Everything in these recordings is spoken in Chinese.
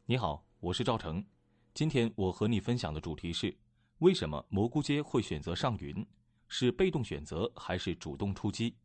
你好，我是赵成。今天我和你分享的主题是：为什么蘑菇街会选择上云？是被动选择还是主动出击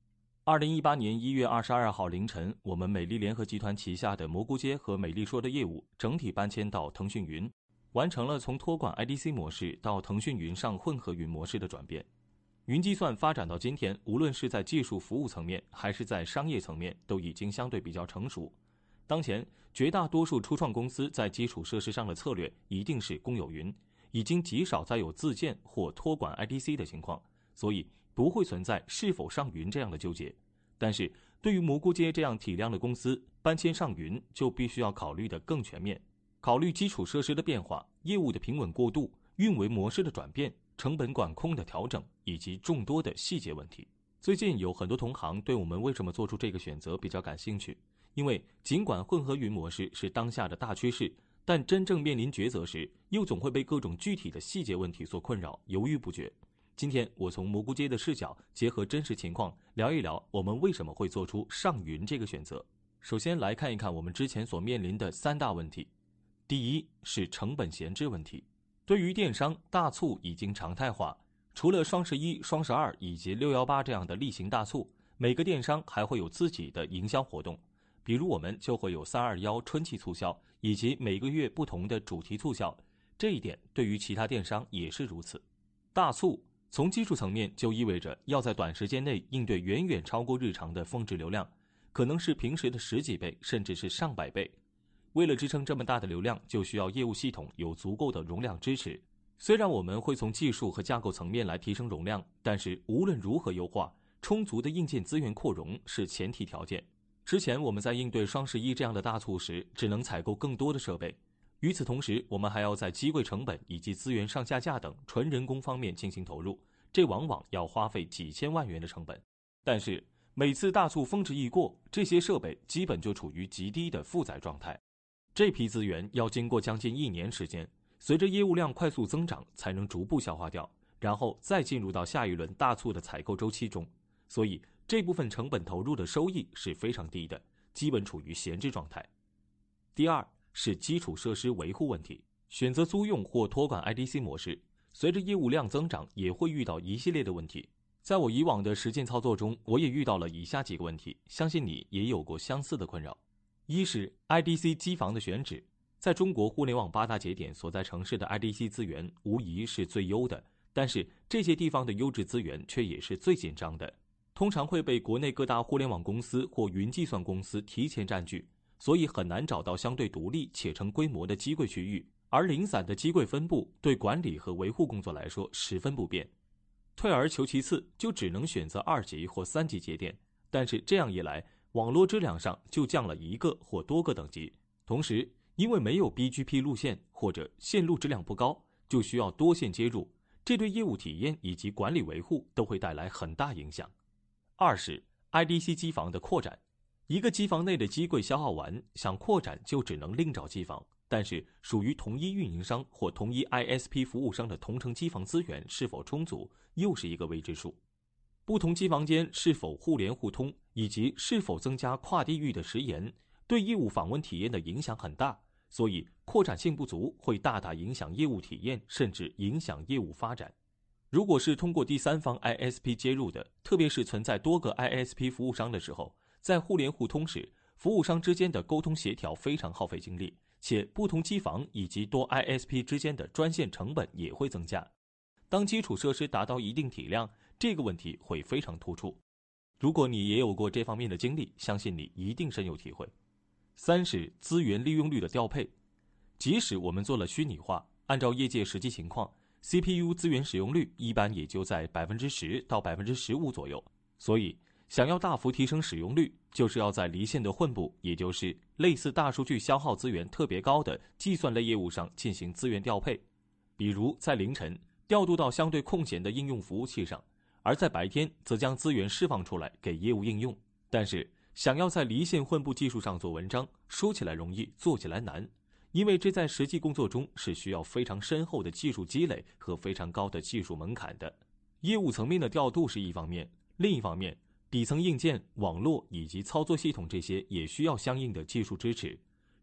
？2018年1月22号凌晨，我们美丽联合集团旗下的蘑菇街和美丽说的业务整体搬迁到腾讯云，完成了从托管 IDC 模式到腾讯云上混合云模式的转变。云计算发展到今天，无论是在技术服务层面还是在商业层面，都已经相对比较成熟。当前，绝大多数初创公司在基础设施上的策略一定是公有云，已经极少再有自建或托管 IDC 的情况，所以不会存在是否上云这样的纠结。但是，对于蘑菇街这样体量的公司，搬迁上云就必须要考虑的更全面，考虑基础设施的变化、业务的平稳过渡、运维模式的转变、成本管控的调整以及众多的细节问题。最近有很多同行对我们为什么做出这个选择比较感兴趣。因为尽管混合云模式是当下的大趋势，但真正面临抉择时，又总会被各种具体的细节问题所困扰，犹豫不决。今天我从蘑菇街的视角，结合真实情况，聊一聊我们为什么会做出上云这个选择。首先来看一看我们之前所面临的3大问题。第一是成本闲置问题。对于电商，大促已经常态化，除了双11、双12以及618这样的例行大促，每个电商还会有自己的营销活动。比如我们就会有321春季促销，以及每个月不同的主题促销，这一点对于其他电商也是如此。大促从技术层面就意味着要在短时间内应对远远超过日常的峰值流量，可能是平时的10几倍，甚至是上百倍。为了支撑这么大的流量，就需要业务系统有足够的容量支持。虽然我们会从技术和架构层面来提升容量，但是无论如何优化，充足的硬件资源扩容是前提条件。之前我们在应对双11这样的大促时，只能采购更多的设备。与此同时，我们还要在机柜成本以及资源上下架等纯人工方面进行投入，这往往要花费几千万元的成本。但是每次大促峰值一过，这些设备基本就处于极低的负载状态。这批资源要经过将近1年时间，随着业务量快速增长才能逐步消化掉，然后再进入到下一轮大促的采购周期中。所以这部分成本投入的收益是非常低的，基本处于闲置状态。第二是基础设施维护问题。选择租用或托管 IDC 模式，随着业务量增长也会遇到一系列的问题。在我以往的实践操作中，我也遇到了以下几个问题，相信你也有过相似的困扰。一是 IDC 机房的选址。在中国互联网8大节点所在城市的 IDC 资源无疑是最优的，但是这些地方的优质资源却也是最紧张的，通常会被国内各大互联网公司或云计算公司提前占据，所以很难找到相对独立且成规模的机柜区域，而零散的机柜分布对管理和维护工作来说十分不便。退而求其次，就只能选择2级或3级节点，但是这样一来，网络质量上就降了1个或多个等级，同时因为没有 BGP 路线或者线路质量不高，就需要多线接入，这对业务体验以及管理维护都会带来很大影响。二是 IDC 机房的扩展。一个机房内的机柜消耗完，想扩展就只能另找机房，但是属于同一运营商或同一 ISP 服务商的同城机房资源是否充足，又是一个未知数。不同机房间是否互联互通，以及是否增加跨地域的时延，对业务访问体验的影响很大，所以扩展性不足会大大影响业务体验，甚至影响业务发展。如果是通过第三方 ISP 接入的，特别是存在多个 ISP 服务商的时候，在互联互通时，服务商之间的沟通协调非常耗费精力，且不同机房以及多 ISP 之间的专线成本也会增加。当基础设施达到一定体量，这个问题会非常突出。如果你也有过这方面的经历，相信你一定深有体会。三是资源利用率的调配。即使我们做了虚拟化，按照业界实际情况， CPU 资源使用率一般也就在 10% 到 15% 左右，所以想要大幅提升使用率，就是要在离线的混部，也就是类似大数据消耗资源特别高的计算类业务上进行资源调配。比如在凌晨调度到相对空闲的应用服务器上，而在白天则将资源释放出来给业务应用。但是想要在离线混部技术上做文章，说起来容易，做起来难，因为这在实际工作中是需要非常深厚的技术积累和非常高的技术门槛的。业务层面的调度是一方面，另一方面底层硬件、网络以及操作系统这些也需要相应的技术支持。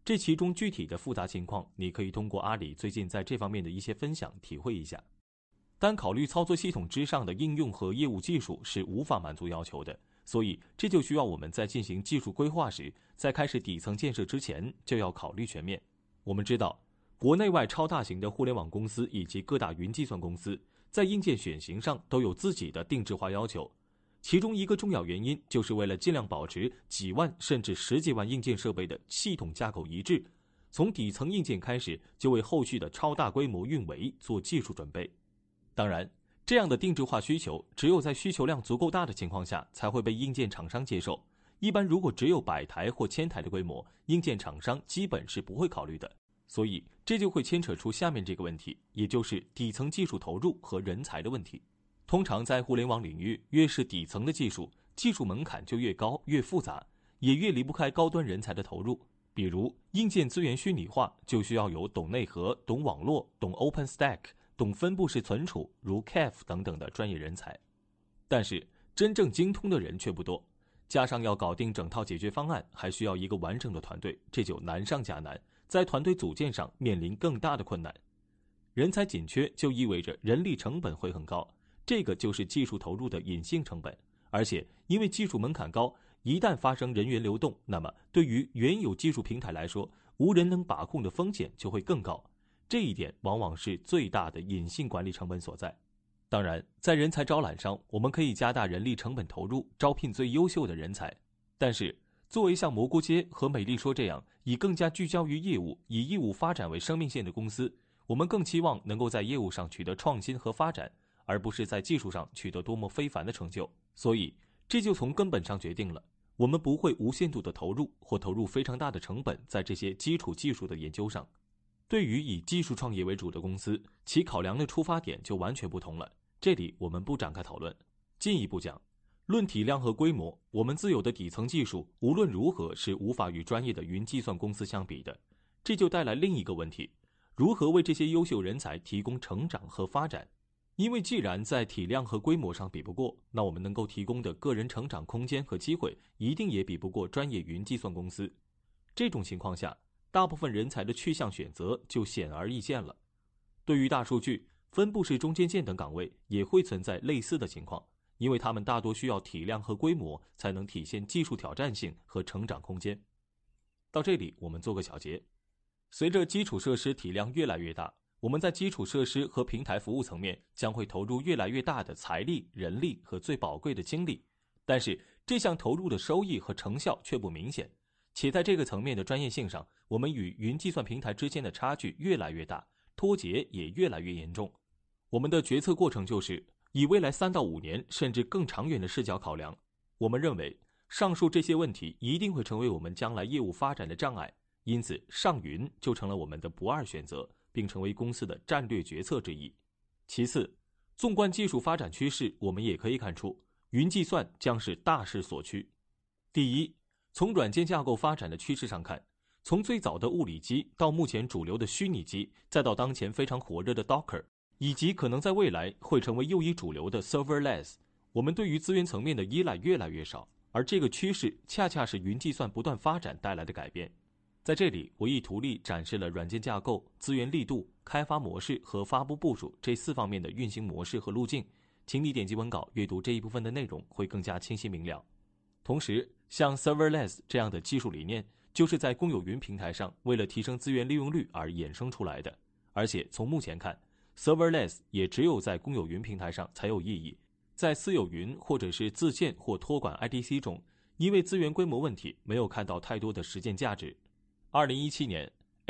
这其中具体的复杂情况，你可以通过阿里最近在这方面的一些分享体会一下。单考虑操作系统之上的应用和业务技术是无法满足要求的，所以这就需要我们在进行技术规划时，在开始底层建设之前就要考虑全面。我们知道，国内外超大型的互联网公司以及各大云计算公司在硬件选型上都有自己的定制化要求，其中一个重要原因就是为了尽量保持几万甚至十几万硬件设备的系统架构一致，从底层硬件开始就为后续的超大规模运维做技术准备。当然，这样的定制化需求只有在需求量足够大的情况下才会被硬件厂商接受，一般如果只有100台或1000台的规模，硬件厂商基本是不会考虑的。所以这就会牵扯出下面这个问题，也就是底层技术投入和人才的问题。通常在互联网领域，越是底层的技术门槛就越高越复杂，也越离不开高端人才的投入。比如硬件资源虚拟化就需要有懂内核、懂网络、懂 OpenStack、懂分布式存储如 CAF 等等的专业人才。但是真正精通的人却不多，加上要搞定整套解决方案，还需要一个完整的团队，这就难上加难，在团队组建上面临更大的困难。人才紧缺就意味着人力成本会很高，这个就是技术投入的隐性成本。而且因为技术门槛高，一旦发生人员流动，那么对于原有技术平台来说，无人能把控的风险就会更高。这一点往往是最大的隐性管理成本所在。当然，在人才招揽上，我们可以加大人力成本投入，招聘最优秀的人才。但是作为像蘑菇街和美丽说这样以更加聚焦于业务、以业务发展为生命线的公司，我们更期望能够在业务上取得创新和发展，而不是在技术上取得多么非凡的成就。所以这就从根本上决定了，我们不会无限度的投入或投入非常大的成本在这些基础技术的研究上。对于以技术创业为主的公司，其考量的出发点就完全不同了，这里我们不展开讨论。进一步讲，论体量和规模，我们自有的底层技术无论如何是无法与专业的云计算公司相比的。这就带来另一个问题，如何为这些优秀人才提供成长和发展？因为既然在体量和规模上比不过，那我们能够提供的个人成长空间和机会一定也比不过专业云计算公司。这种情况下，大部分人才的去向选择就显而易见了。对于大数据、分布式中间件等岗位也会存在类似的情况，因为他们大多需要体量和规模才能体现技术挑战性和成长空间。到这里我们做个小结，随着基础设施体量越来越大，我们在基础设施和平台服务层面将会投入越来越大的财力、人力和最宝贵的精力，但是这项投入的收益和成效却不明显，且在这个层面的专业性上，我们与云计算平台之间的差距越来越大，脱节也越来越严重。我们的决策过程就是以未来3到5年甚至更长远的视角考量。我们认为上述这些问题一定会成为我们将来业务发展的障碍，因此上云就成了我们的不二选择，并成为公司的战略决策之一。其次，纵观技术发展趋势，我们也可以看出云计算将是大势所趋。第一，从软件架构发展的趋势上看，从最早的物理机到目前主流的虚拟机，再到当前非常火热的 Docker， 以及可能在未来会成为又一主流的 Serverless， 我们对于资源层面的依赖越来越少，而这个趋势恰恰是云计算不断发展带来的改变。在这里，我以图例展示了软件架构、资源力度、开发模式和发布部署这4方面的运行模式和路径，请你点击文稿阅读这一部分的内容会更加清晰明了。同时，像 Serverless 这样的技术理念，就是在公有云平台上为了提升资源利用率而衍生出来的。而且从目前看， Serverless 也只有在公有云平台上才有意义，在私有云或者是自建或托管 IDC 中，因为资源规模问题，没有看到太多的实践价值。2017年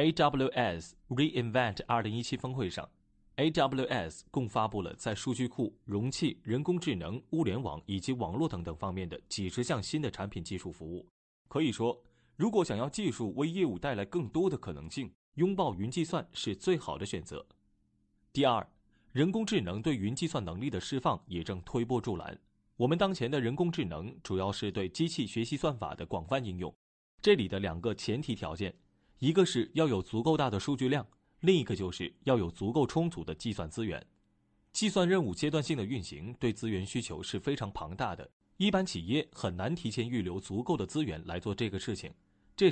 AWS re:Invent 2017峰会上， AWS 共发布了在数据库、容器、人工智能、物联网以及网络等方面的几十项新的产品技术服务。可以说，如果想要技术为业务带来更多的可能性，拥抱云计算是最好的选择。第二，人工智能对云计算能力的释放也正推波助澜。我们当前的人工智能主要是对机器学习算法的广泛应用，这里的2个前提条件，一个是要有足够大的数据量，另一个就是要有足够充足的计算资源。计算任务阶段性的运行对资源需求是非常庞大的，一般企业很难提前预留足够的资源来做这个事情。这时，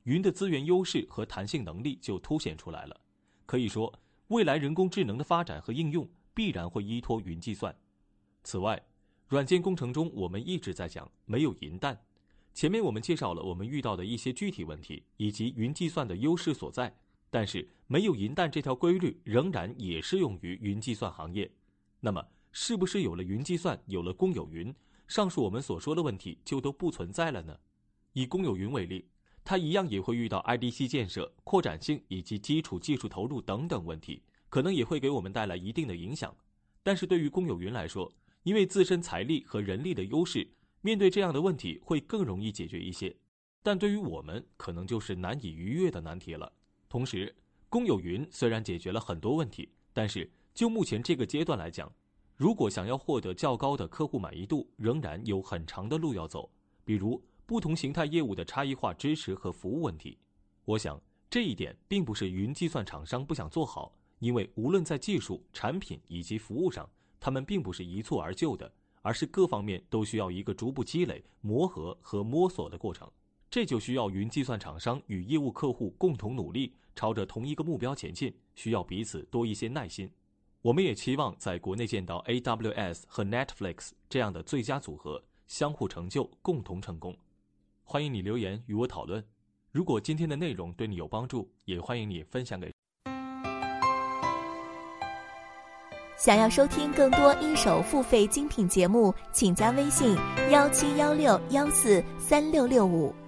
云的资源优势和弹性能力就凸显出来了。可以说，未来人工智能的发展和应用必然会依托云计算。此外，软件工程中我们一直在讲没有银弹。前面我们介绍了我们遇到的一些具体问题以及云计算的优势所在，但是没有银弹这条规律仍然也适用于云计算行业。那么是不是有了云计算，有了公有云，上述我们所说的问题就都不存在了呢？以公有云为例，它一样也会遇到 IDC 建设、扩展性以及基础技术投入等等问题，可能也会给我们带来一定的影响。但是对于公有云来说，因为自身财力和人力的优势，面对这样的问题会更容易解决一些。但对于我们，可能就是难以逾越的难题了。同时，公有云虽然解决了很多问题，但是就目前这个阶段来讲，如果想要获得较高的客户满意度，仍然有很长的路要走。比如不同形态业务的差异化支持和服务问题，我想这一点并不是云计算厂商不想做好，因为无论在技术、产品以及服务上，他们并不是一蹴而就的，而是各方面都需要一个逐步积累、磨合和摸索的过程。这就需要云计算厂商与业务客户共同努力，朝着同一个目标前进，需要彼此多一些耐心。我们也期望在国内见到 AWS 和 Netflix 这样的最佳组合，相互成就，共同成功。欢迎你留言与我讨论。如果今天的内容对你有帮助，也欢迎你分享给。 想要收听更多一手付费精品节目，请加微信1716143665。